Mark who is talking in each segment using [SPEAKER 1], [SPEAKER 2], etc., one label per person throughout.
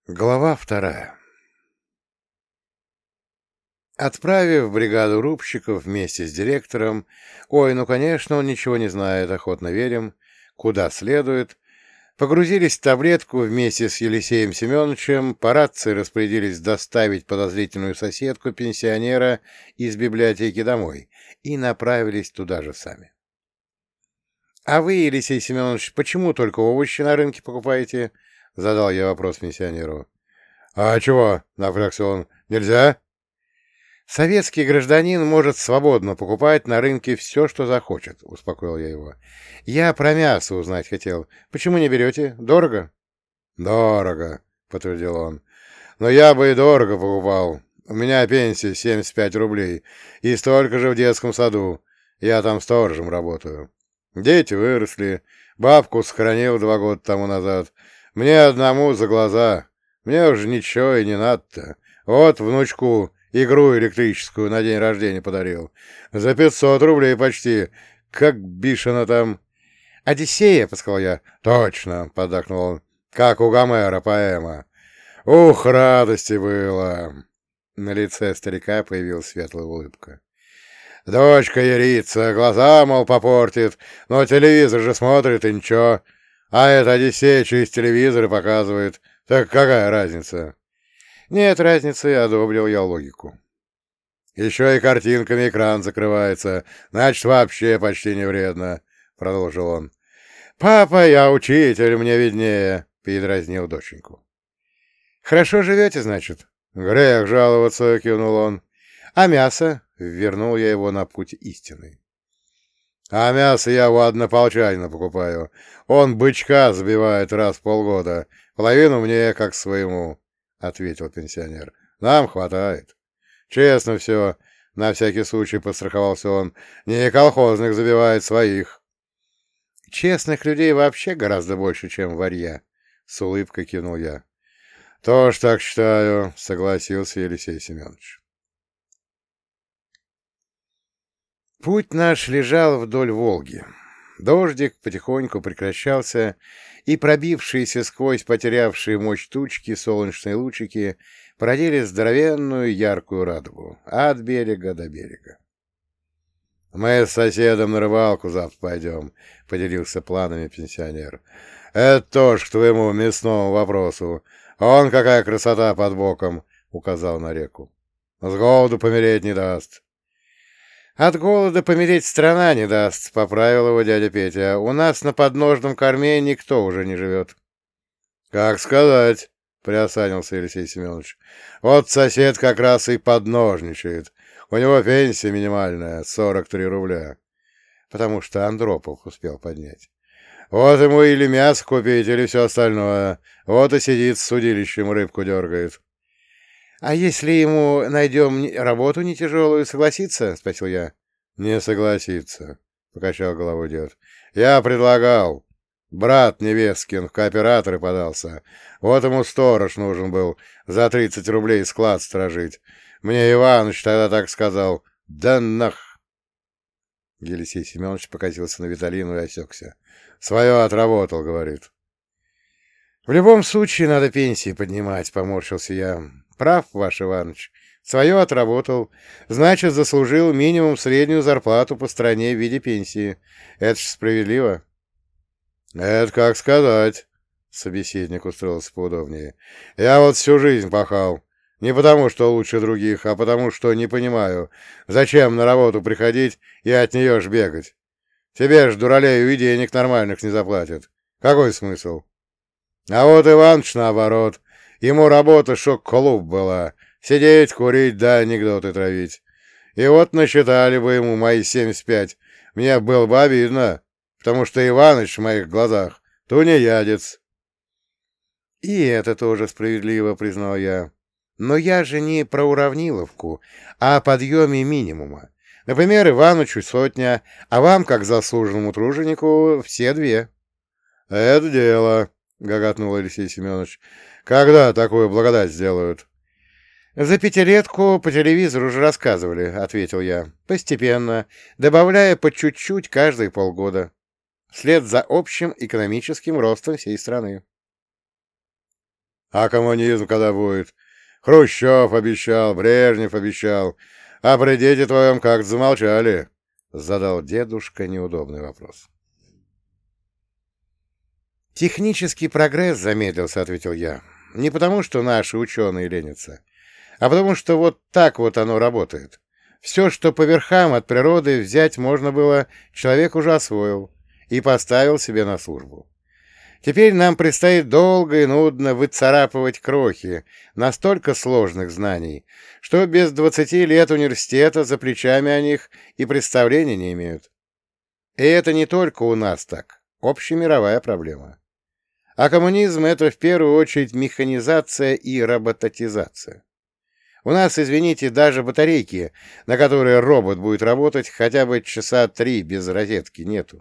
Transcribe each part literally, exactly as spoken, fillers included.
[SPEAKER 1] Глава вторая. Отправив бригаду рубщиков вместе с директором, ой, ну, конечно, он ничего не знает, охотно верим, куда следует, погрузились в таблетку вместе с Елисеем Семеновичем, по рации распорядились доставить подозрительную соседку-пенсионера из библиотеки домой и направились туда же сами. — А вы, Елисей Семенович, почему только овощи на рынке покупаете? — задал я вопрос пенсионеру. — А чего? — напрягся он. — Нельзя? — Советский гражданин может свободно покупать на рынке все, что захочет, — успокоил я его. — Я про мясо узнать хотел. Почему не берете? Дорого? — Дорого, — подтвердил он. — Но я бы и дорого покупал. У меня пенсия семьдесят пять рублей, и столько же в детском саду. Я там сторожем работаю. Дети выросли, бабку сохранил два года тому назад. Мне одному за глаза. Мне уже ничего и не надо-то. Вот внучку игру электрическую на день рождения подарил. За пятьсот рублей почти. Как бишено там. — Одиссея, — подсказал я. — Точно, — поддакнул он. — Как у Гомера поэма. Ух, радости было. На лице старика появилась светлая улыбка. Дочка ярится, глаза, мол, попортит, но телевизор же смотрит и ничего. А это Одиссея через телевизор и показывает. Так какая разница? Нет разницы, одобрил я логику. Еще и картинками экран закрывается, значит, вообще почти не вредно, продолжил он. Папа, я учитель, мне виднее, передразнил доченьку. Хорошо живете, значит? Грех жаловаться, кивнул он. А мясо? Вернул я его на путь истины. А мясо я у однополчанина покупаю. Он бычка забивает раз в полгода. Половину мне, как своему, — ответил пенсионер. Нам хватает. Честно все. На всякий случай подстраховался он. Не колхозных забивает, своих. Честных людей вообще гораздо больше, чем варья, — с улыбкой кивнул я. Тоже так считаю, — согласился Елисей Семенович. Путь наш лежал вдоль Волги. Дождик потихоньку прекращался, и пробившиеся сквозь потерявшие мощь тучки солнечные лучики породили здоровенную яркую радугу от берега до берега. — Мы с соседом на рыбалку завтра пойдем, — поделился планами пенсионер. — Это тоже к твоему мясному вопросу. Он какая красота под боком, — указал на реку. — С голоду помереть не даст. «От голода помереть страна не даст», — поправил его дядя Петя. «У нас на подножном корме никто уже не живет». «Как сказать», — приосанился Елисей Семенович. «Вот сосед как раз и подножничает. У него пенсия минимальная — сорок три рубля». Потому что Андропов успел поднять. «Вот ему или мясо купить, или все остальное. Вот и сидит с судилищем, рыбку дергает». «А если ему найдем работу не тяжелую, согласится?» — спросил я. «Не согласится», — покачал головой дед. «Я предлагал. Брат Невесткин в кооператоры подался. Вот ему сторож нужен был за тридцать рублей склад сторожить. Мне Иваныч тогда так сказал. Да нах!» Елисей Семенович покатился на Виталину и осекся. «Свое отработал», — говорит. «В любом случае надо пенсии поднимать», — поморщился я. «Прав, ваш Иваныч. Свое отработал. Значит, заслужил минимум среднюю зарплату по стране в виде пенсии. Это ж справедливо». «Это как сказать», — собеседник устроился поудобнее. «Я вот всю жизнь пахал. Не потому, что лучше других, а потому, что не понимаю, зачем на работу приходить и от нее ж бегать. Тебе ж, дуралею, и денег нормальных не заплатят. Какой смысл? А вот Иваныч наоборот. Ему работа шок-клуб была. Сидеть, курить, да анекдоты травить. И вот насчитали бы ему мои семьдесят пять. Мне было бы обидно, потому что Иваныч в моих глазах тунеядец». «И это тоже справедливо», — признал я. «Но я же не про уравниловку, а о подъеме минимума. Например, Иванычу сотня, а вам, как заслуженному труженику, все две». «Это дело», — гоготнул Алексей Семенович. «Когда такую благодать сделают?» «За пятилетку по телевизору уже рассказывали», — ответил я. «Постепенно, добавляя по чуть-чуть каждые полгода. Вслед за общим экономическим ростом всей страны». А коммунизм когда будет? Хрущев обещал, Брежнев обещал. А при деде твоем как-то замолчали. Задал дедушка неудобный вопрос. «Технический прогресс замедлился», — ответил я. «Не потому, что наши ученые ленятся, а потому что вот так вот оно работает. Все, что по верхам от природы взять можно было, человек уже освоил и поставил себе на службу. Теперь нам предстоит долго и нудно выцарапывать крохи настолько сложных знаний, что без двадцати лет университета за плечами о них и представления не имеют. И это не только у нас так, общемировая проблема. А коммунизм — это в первую очередь механизация и робототизация. У нас, извините, даже батарейки, на которые робот будет работать хотя бы часа три без розетки, нету.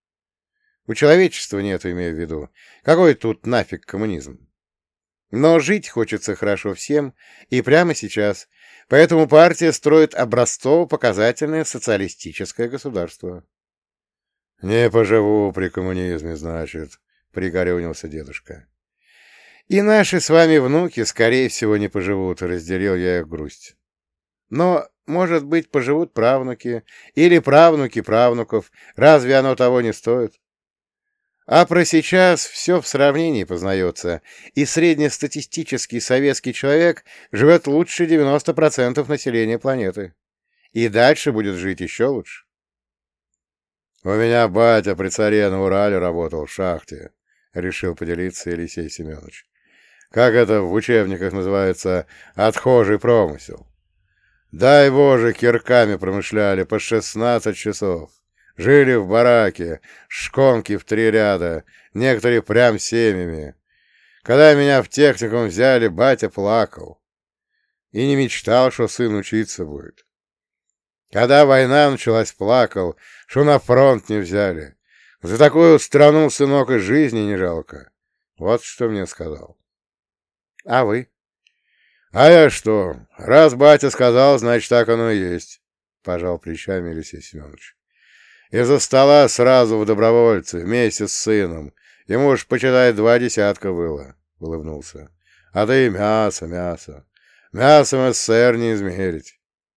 [SPEAKER 1] У человечества нету, имею в виду. Какой тут нафиг коммунизм? Но жить хочется хорошо всем и прямо сейчас, поэтому партия строит образцово-показательное социалистическое государство. — Не поживу при коммунизме, значит, — пригорюнился дедушка. — И наши с вами внуки, скорее всего, не поживут, — разделил я их грусть. Но, может быть, поживут правнуки или правнуки правнуков, разве оно того не стоит? А про сейчас все в сравнении познается, и среднестатистический советский человек живет лучше девяноста процентов населения планеты. И дальше будет жить еще лучше. — У меня батя при царе на Урале работал в шахте, — решил поделиться Елисей Семенович. — Как это в учебниках называется, отхожий промысел. Дай Боже, кирками промышляли по шестнадцать часов. Жили в бараке, шконки в три ряда, некоторые прям семьями. Когда меня в техникум взяли, батя плакал. И не мечтал, что сын учиться будет. Когда война началась, плакал, что на фронт не взяли. За такую страну, сынок, и жизни не жалко. Вот что мне сказал. А вы? А я что? Раз батя сказал, значит, так оно и есть, — пожал плечами Елисей Семенович. Из-за стола сразу в добровольцы, вместе с сыном. Ему уж, почитай, два десятка было, — улыбнулся. А ты мясо, мясо. Мясом СССР не измерить.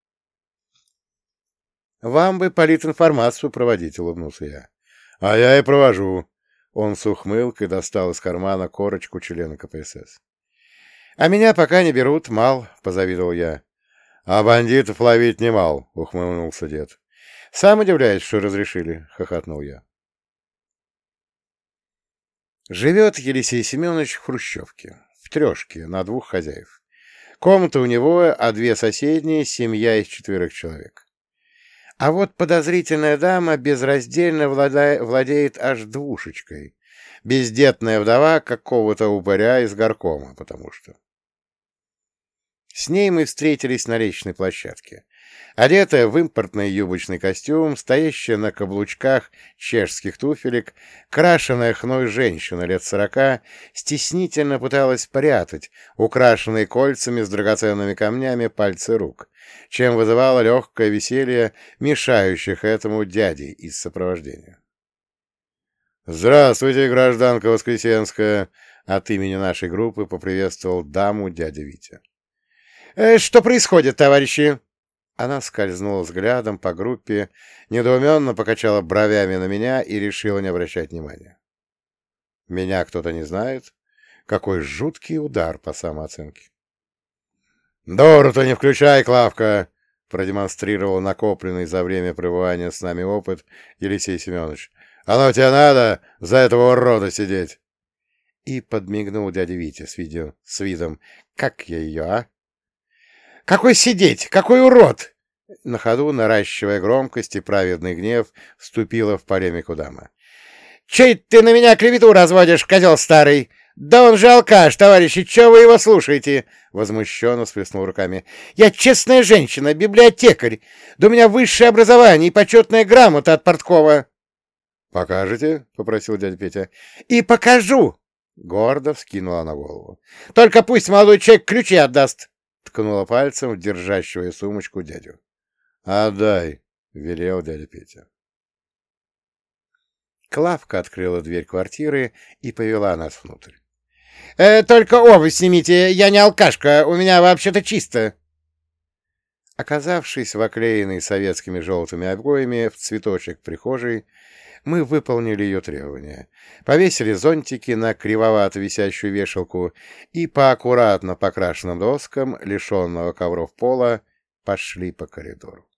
[SPEAKER 1] Вам бы политинформацию проводить, — улыбнулся я. А я и провожу. Он с ухмылкой достал из кармана корочку члена ка пэ эс эс. А меня пока не берут, мал, — позавидовал я. А бандитов ловить не мал, — ухмыльнулся дед. «Сам удивляюсь, что разрешили», — хохотнул я. Живет Елисей Семенович в хрущевке, в трешке, на двух хозяев. Комната у него, а две соседние — семья из четверых человек. А вот подозрительная дама безраздельно влада... владеет аж двушечкой. Бездетная вдова какого-то упыря из горкома, потому что... С ней мы встретились на лестничной площадке. Одетая в импортный юбочный костюм, стоящая на каблучках чешских туфелек, крашеная хной женщина лет сорока стеснительно пыталась спрятать украшенные кольцами с драгоценными камнями пальцы рук, чем вызывало легкое веселье мешающих этому дядей из сопровождения. «Здравствуйте, гражданка Воскресенская!» — от имени нашей группы поприветствовал даму дядя Витя. «Э, «Что происходит, товарищи?» Она скользнула взглядом по группе, недоуменно покачала бровями на меня и решила не обращать внимания. Меня кто-то не знает? Какой жуткий удар по самооценке. «Дору-то не включай, Клавка!» — продемонстрировал накопленный за время пребывания с нами опыт Елисей Семенович. «Оно тебе надо за этого урода сидеть!» И подмигнул дядя Витя с, видео, с видом «Как я ее, а?» «Какой сидеть? Какой урод!» На ходу, наращивая громкость и праведный гнев, вступила в полемику дама. «Чей ты на меня клевету разводишь, козел старый? Да он же алкаш, товарищи, чего вы его слушаете?» Возмущенно всплеснул руками. «Я честная женщина, библиотекарь. Да у меня высшее образование и почетная грамота от Порткова». «Покажете?» — попросил дядя Петя. «И покажу!» — гордо вскинула на голову. «Только пусть молодой человек ключи отдаст!» Ткнула пальцем в держащую сумочку дядю. «Отдай!» — велел дядя Петя. Клавка открыла дверь квартиры и повела нас внутрь. Э, только обувь снимите, я не алкашка, у меня вообще-то чисто. Оказавшись в оклеенной советскими желтыми обоями в цветочек прихожей, мы выполнили ее требования, повесили зонтики на кривовато висящую вешалку и по аккуратно покрашенным доскам, лишенного ковров пола, пошли по коридору.